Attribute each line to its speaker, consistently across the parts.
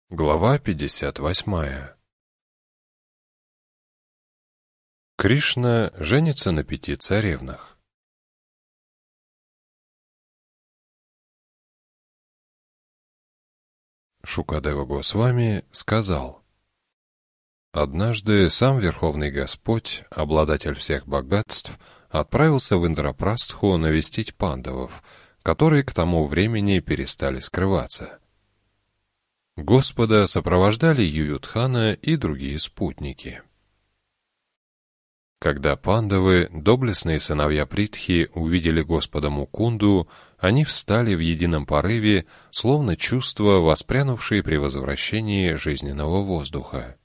Speaker 1: Глава 58. Кришна женится на 5 царевнах. Шукадева Госвами сказал: «Однажды сам Верховный Господь, обладатель всех богатств, отправился в Индрапрастху навестить пандавов, которые к тому времени перестали скрываться. Господа сопровождали Ююдхана и другие спутники. Когда пандавы, доблестные сыновья Притхи, увидели Господа Мукунду, они встали в едином порыве, словно чувства, воспрянувшие при возвращении жизненного воздуха.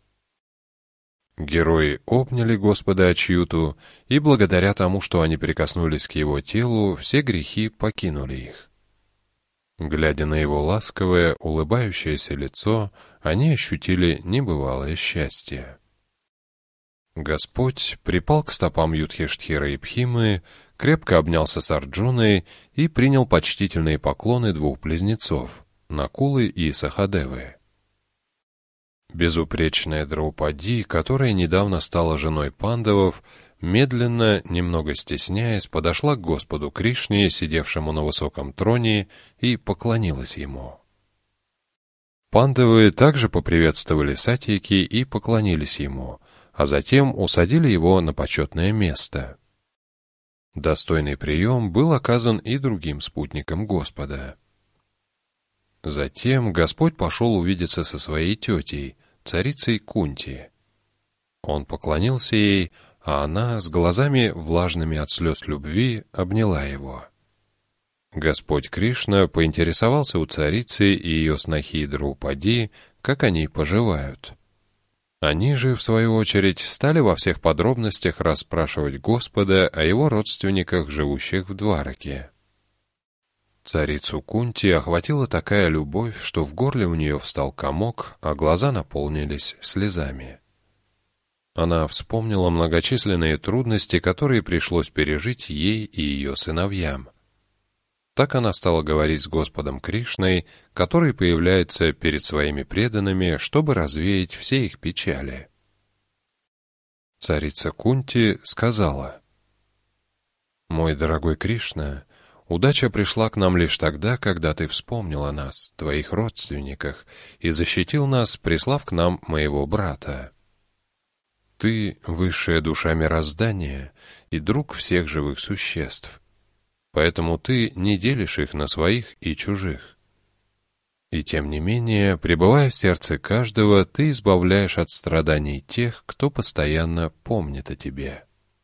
Speaker 1: Герои обняли Господа Ачьюту, и благодаря тому, что они прикоснулись к его телу, все грехи покинули их. Глядя на его ласковое, улыбающееся лицо, они ощутили небывалое счастье. Господь припал к стопам Юдхиштхира и Пхимы, крепко обнялся с Арджуной и принял почтительные поклоны двух близнецов — Накулы и Сахадевы. Безупречная Драупади, которая недавно стала женой пандавов, медленно, немного стесняясь, подошла к Господу Кришне, сидевшему на высоком троне, и поклонилась ему. Пандавы также поприветствовали Сатьяки и поклонились ему, а затем усадили его на почетное место. Достойный прием был оказан и другим спутникам Господа. Затем Господь пошел увидеться со своей тетей, царицей Кунти. Он поклонился ей, а она, с глазами влажными от слез любви, обняла его. Господь Кришна поинтересовался у царицы и ее снохи Драупади, как они поживают. Они же, в свою очередь, стали во всех подробностях расспрашивать Господа о его родственниках, живущих в Двараке. Царицу Кунти охватила такая любовь, что в горле у нее встал комок, а глаза наполнились слезами. Она вспомнила многочисленные трудности, которые пришлось пережить ей и ее сыновьям. Так она стала говорить с Господом Кришной, который появляется перед своими преданными, чтобы развеять все их печали. Царица Кунти сказала: «Мой дорогой Кришна, удача пришла к нам лишь тогда, когда ты вспомнил о нас, твоих родственниках, и защитил нас, прислав к нам моего брата. Ты — высшая душа мироздания и друг всех живых существ. Поэтому ты не делишь их на своих и чужих. И тем не менее, пребывая в сердце каждого, ты избавляешь от страданий тех, кто постоянно помнит о тебе».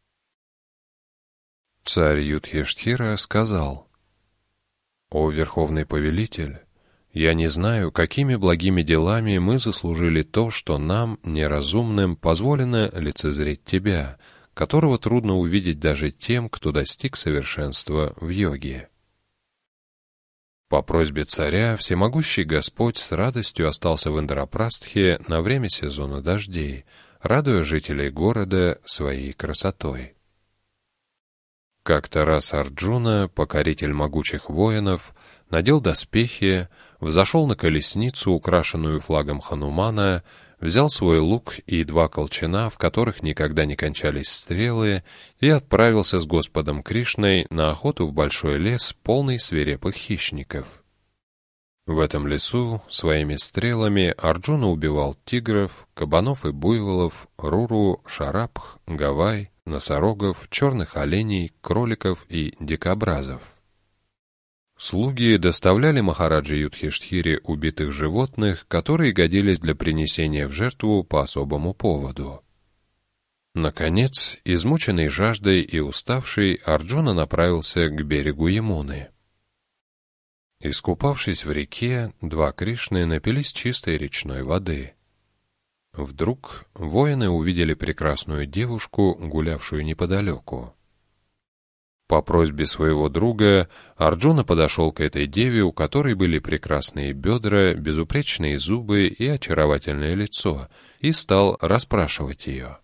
Speaker 1: Царь Юдхиштхира сказал: «О Верховный Повелитель, я не знаю, какими благими делами мы заслужили то, что нам, неразумным, позволено лицезреть тебя, которого трудно увидеть даже тем, кто достиг совершенства в йоге». По просьбе царя всемогущий Господь с радостью остался в Индрапрастхе на время сезона дождей, радуя жителей города своей красотой. Как-то раз Арджуна, покоритель могучих воинов, надел доспехи, взошел на колесницу, украшенную флагом Ханумана, взял свой лук и 2 колчана, в которых никогда не кончались стрелы, и отправился с Господом Кришной на охоту в большой лес, полный свирепых хищников. В этом лесу своими стрелами Арджуна убивал тигров, кабанов и буйволов, руру, шарапх, гавай, носорогов, черных оленей, кроликов и дикобразов. Слуги доставляли Махараджи Юдхиштхире убитых животных, которые годились для принесения в жертву по особому поводу. Наконец, измученный жаждой и уставший, Арджуна направился к берегу Ямуны. Искупавшись в реке, 2 Кришны напились чистой речной воды. Вдруг воины увидели прекрасную девушку, гулявшую неподалеку. По просьбе своего друга Арджуна подошел к этой деве, у которой были прекрасные бедра, безупречные зубы и очаровательное лицо, и стал расспрашивать ее.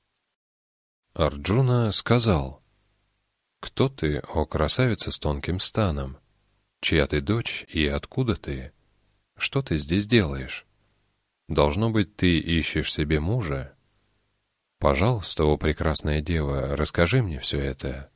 Speaker 1: Арджуна сказал: «Кто ты, о красавица с тонким станом? Чья ты дочь и откуда ты? Что ты здесь делаешь?» Должно быть, ты ищешь себе мужа? Пожалуйста, о прекрасная дева, расскажи мне все это».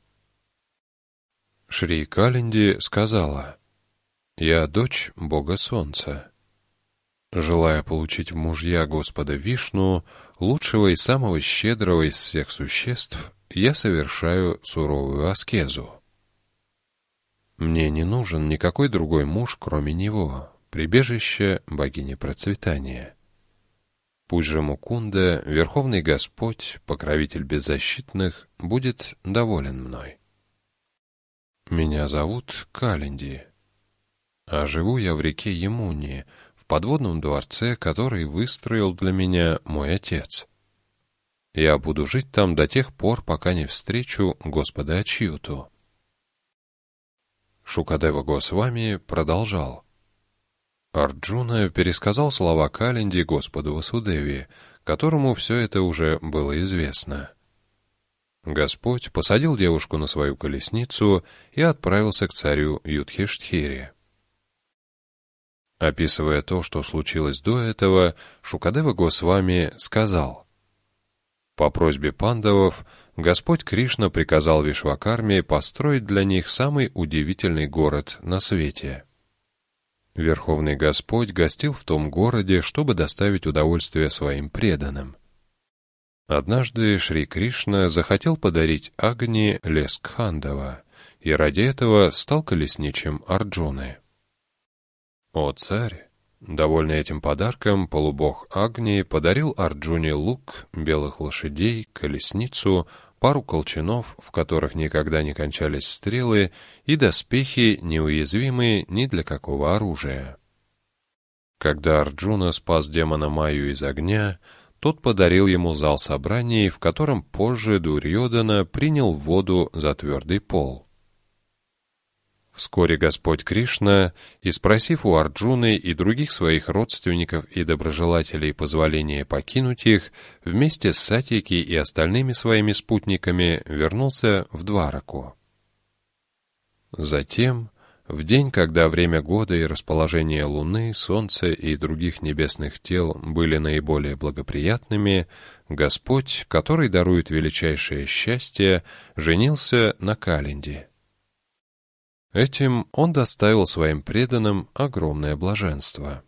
Speaker 1: Шри Калинди сказала: «Я дочь бога солнца. Желая получить в мужья Господа Вишну, лучшего и самого щедрого из всех существ, я совершаю суровую аскезу. Мне не нужен никакой другой муж, кроме него, прибежище богини процветания. Пусть же Мукунда, Верховный Господь, покровитель беззащитных, будет доволен мной. Меня зовут Калинди, а живу я в реке Ямуни, в подводном дворце, который выстроил для меня мой отец. Я буду жить там до тех пор, пока не встречу Господа Ачьюту». Шукадева Госвами продолжал. Арджуна пересказал слова Калинди Господу Васудеви, которому все это уже было известно. Господь посадил девушку на свою колесницу и отправился к царю Юдхиштхире. Описывая то, что случилось до этого, Шукадева Госвами сказал: «По просьбе пандавов Господь Кришна приказал Вишвакарме построить для них самый удивительный город на свете. Верховный Господь гостил в том городе, чтобы доставить удовольствие своим преданным. Однажды Шри Кришна захотел подарить Агни лес Кхандава, и ради этого стал колесничем Арджуны. О царь! Довольный этим подарком, полубог Агни подарил Арджуне лук, белых лошадей, колесницу, пару колчанов, в которых никогда не кончались стрелы, и доспехи, неуязвимые ни для какого оружия. Когда Арджуна спас демона Майю из огня, тот подарил ему зал собраний, в котором позже Дурьодана принял воду за твердый пол. Вскоре Господь Кришна, и спросив у Арджуны и других своих родственников и доброжелателей позволения покинуть их, вместе с Сатьяки и остальными своими спутниками вернулся в Двараку. Затем, в день, когда время года и расположение Луны, Солнца и других небесных тел были наиболее благоприятными, Господь, который дарует величайшее счастье, женился на Калинди. Этим он доставил своим преданным огромное блаженство.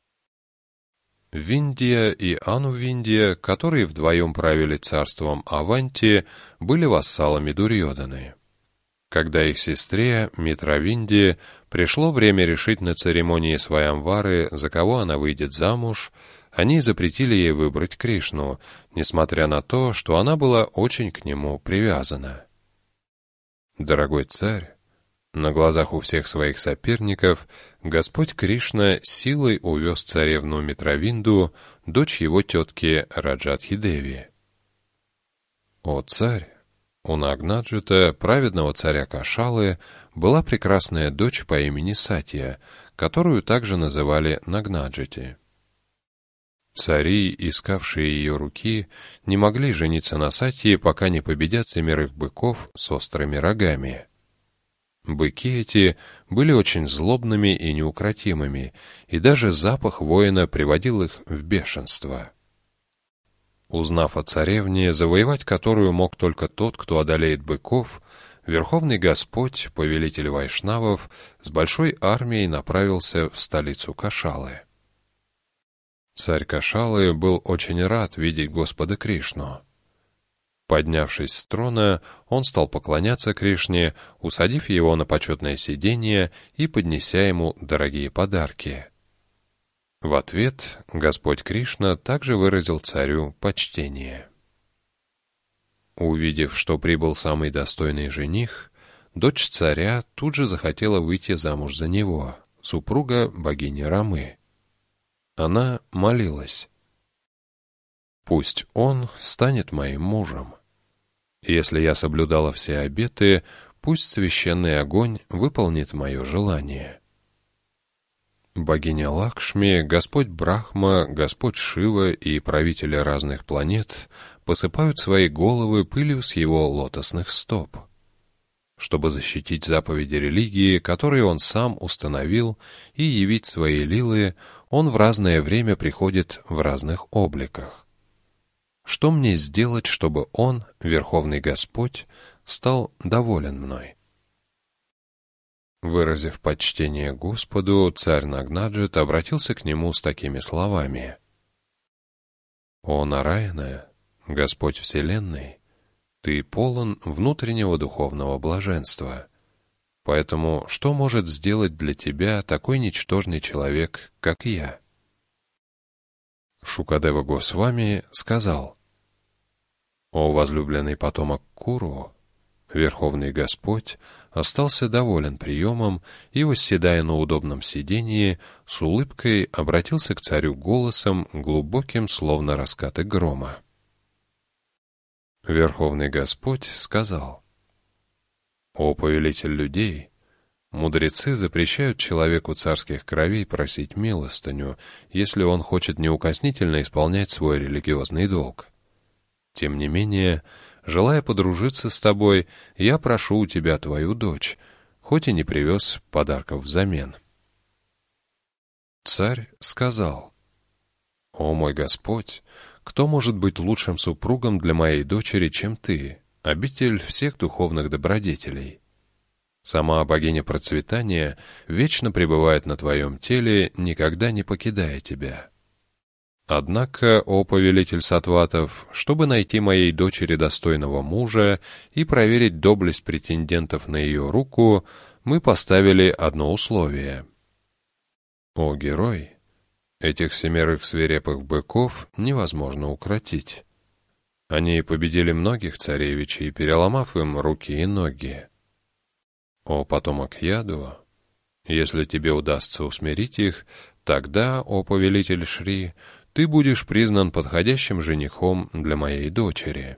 Speaker 1: Виндия и Анувиндия, которые вдвоем правили царством Аванти, были вассалами Дурьоданы. Когда их сестре, Митравинди, пришло время решить на церемонии Сваямвары, за кого она выйдет замуж, они запретили ей выбрать Кришну, несмотря на то, что она была очень к нему привязана. Дорогой царь, на глазах у всех своих соперников Господь Кришна силой увез царевну Митравинду, дочь его тетки Раджатхи-деви. О царь! У Нагнаджита, праведного царя Кашалы, была прекрасная дочь по имени Сатья, которую также называли Нагнаджити. Цари, искавшие ее руки, не могли жениться на Сатье, пока не победят 7 быков с острыми рогами. Быки эти были очень злобными и неукротимыми, и даже запах воина приводил их в бешенство. Узнав о царевне, завоевать которую мог только тот, кто одолеет быков, Верховный Господь, повелитель вайшнавов, с большой армией направился в столицу Кашалы. Царь Кашалы был очень рад видеть Господа Кришну. Поднявшись с трона, он стал поклоняться Кришне, усадив его на почетное сиденье и поднеся ему дорогие подарки. В ответ Господь Кришна также выразил царю почтение. Увидев, что прибыл самый достойный жених, дочь царя тут же захотела выйти замуж за него, супруга богини Рамы. Она молилась: «Пусть он станет моим мужем. Если я соблюдала все обеты, пусть священный огонь выполнит мое желание». Богиня Лакшми, Господь Брахма, Господь Шива и правители разных планет посыпают свои головы пылью с его лотосных стоп. Чтобы защитить заповеди религии, которые он сам установил, и явить свои лилы, он в разное время приходит в разных обликах. Что мне сделать, чтобы он, Верховный Господь, стал доволен мной?» Выразив почтение Господу, царь Нагнаджит обратился к нему с такими словами: «О Нараяна, Господь Вселенной, ты полон внутреннего духовного блаженства. Поэтому что может сделать для тебя такой ничтожный человек, как я?» Шукадева Госвами сказал: «О возлюбленный потомок Куру, Верховный Господь остался доволен приемом и, восседая на удобном сиденье, с улыбкой обратился к царю голосом, глубоким, словно раскаты грома. Верховный Господь сказал: «О повелитель людей, мудрецы запрещают человеку царских кровей просить милостыню, если он хочет неукоснительно исполнять свой религиозный долг. Тем не менее, желая подружиться с тобой, я прошу у тебя твою дочь, хоть и не привез подарков взамен». Царь сказал: «О мой Господь, кто может быть лучшим супругом для моей дочери, чем ты, обитель всех духовных добродетелей? Сама богиня процветания вечно пребывает на твоем теле, никогда не покидая тебя. Однако, о повелитель саттватов, чтобы найти моей дочери достойного мужа и проверить доблесть претендентов на ее руку, мы поставили одно условие. О герой, этих 7 свирепых быков невозможно укротить. Они победили многих царевичей, переломав им руки и ноги. О потомок Яду, если тебе удастся усмирить их, тогда, о повелитель Шри, ты будешь признан подходящим женихом для моей дочери».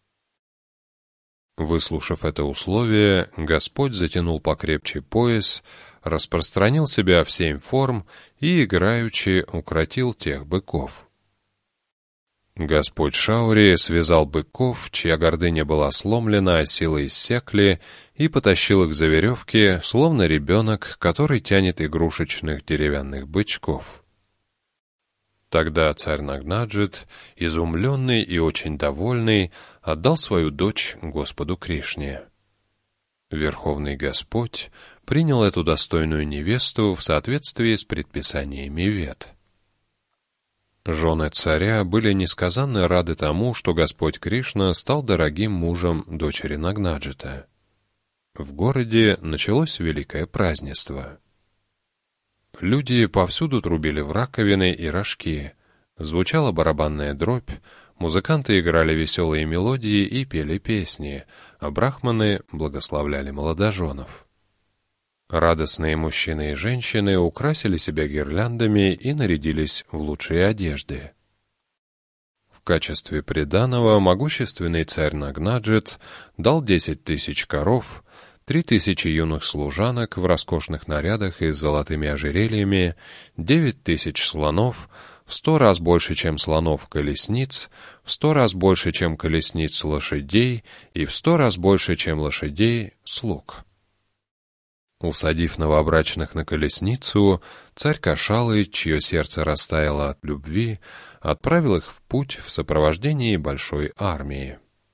Speaker 1: Выслушав это условие, Господь затянул покрепче пояс, распространил себя в 7 форм и играючи укротил тех быков. Господь Шаури связал быков, чья гордыня была сломлена, а силы иссякли, и потащил их за веревки, словно ребенок, который тянет игрушечных деревянных бычков. Тогда царь Нагнаджит, изумленный и очень довольный, отдал свою дочь Господу Кришне. Верховный Господь принял эту достойную невесту в соответствии с предписаниями Вед. Жены царя были несказанно рады тому, что Господь Кришна стал дорогим мужем дочери Нагнаджита. В городе началось великое празднество. Люди повсюду трубили в раковины и рожки, звучала барабанная дробь, музыканты играли веселые мелодии и пели песни, а брахманы благословляли молодоженов. Радостные мужчины и женщины украсили себя гирляндами и нарядились в лучшие одежды. В качестве приданого могущественный царь Нагнаджит дал 10 000 коров, 3000 юных служанок в роскошных нарядах и с золотыми ожерельями, 9000 слонов, в 100 раз больше, чем слонов, колесниц, в 100 раз больше, чем колесниц, лошадей, и в 100 раз больше, чем лошадей, слуг. Усадив новобрачных на колесницу, царь Кошалы, чье сердце растаяло от любви, отправил их в путь в сопровождении большой армии.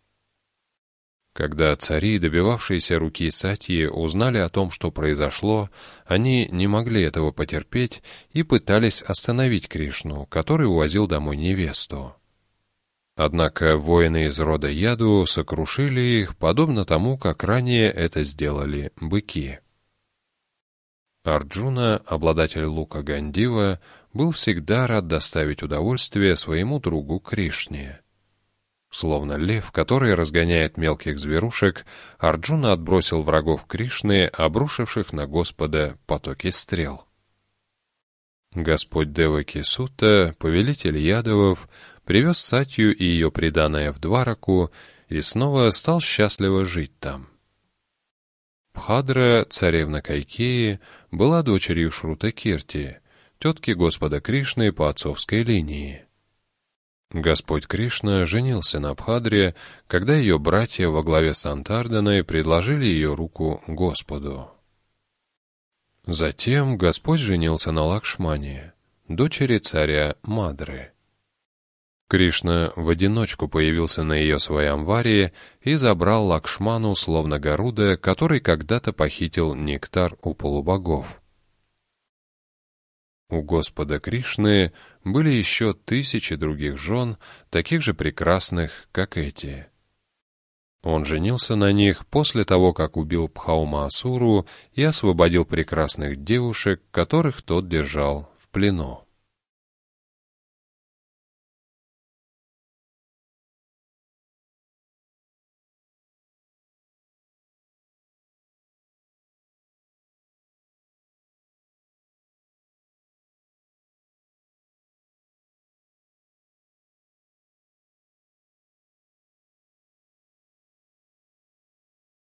Speaker 1: Когда цари, добивавшиеся руки Сатьи, узнали о том, что произошло, они не могли этого потерпеть и пытались остановить Кришну, который увозил домой невесту. Однако воины из рода Яду сокрушили их, подобно тому, как ранее это сделали быки. Арджуна, обладатель лука Гандива, был всегда рад доставить удовольствие своему другу Кришне. Словно лев, который разгоняет мелких зверушек, Арджуна отбросил врагов Кришны, обрушивших на Господа потоки стрел. Господь Деваки Сутта, повелитель Ядовов, привез Сатью и ее приданое в Двараку и снова стал счастливо жить там. Бхадра, царевна Кайкеи, была дочерью Шрута Кирти, тетки Господа Кришны по отцовской линии. Господь Кришна женился на Бхадре, когда ее братья во главе с Антарданой предложили ее руку Господу. Затем Господь женился на Лакшмане, дочери царя Мадры. Кришна в одиночку появился на ее Сваямваре и забрал Лакшману, словно Гаруда, который когда-то похитил нектар у полубогов. У Господа Кришны были еще тысячи других жен, таких же прекрасных, как эти. Он женился на них после того, как убил Бхаума-асуру и освободил прекрасных девушек, которых тот держал в плену.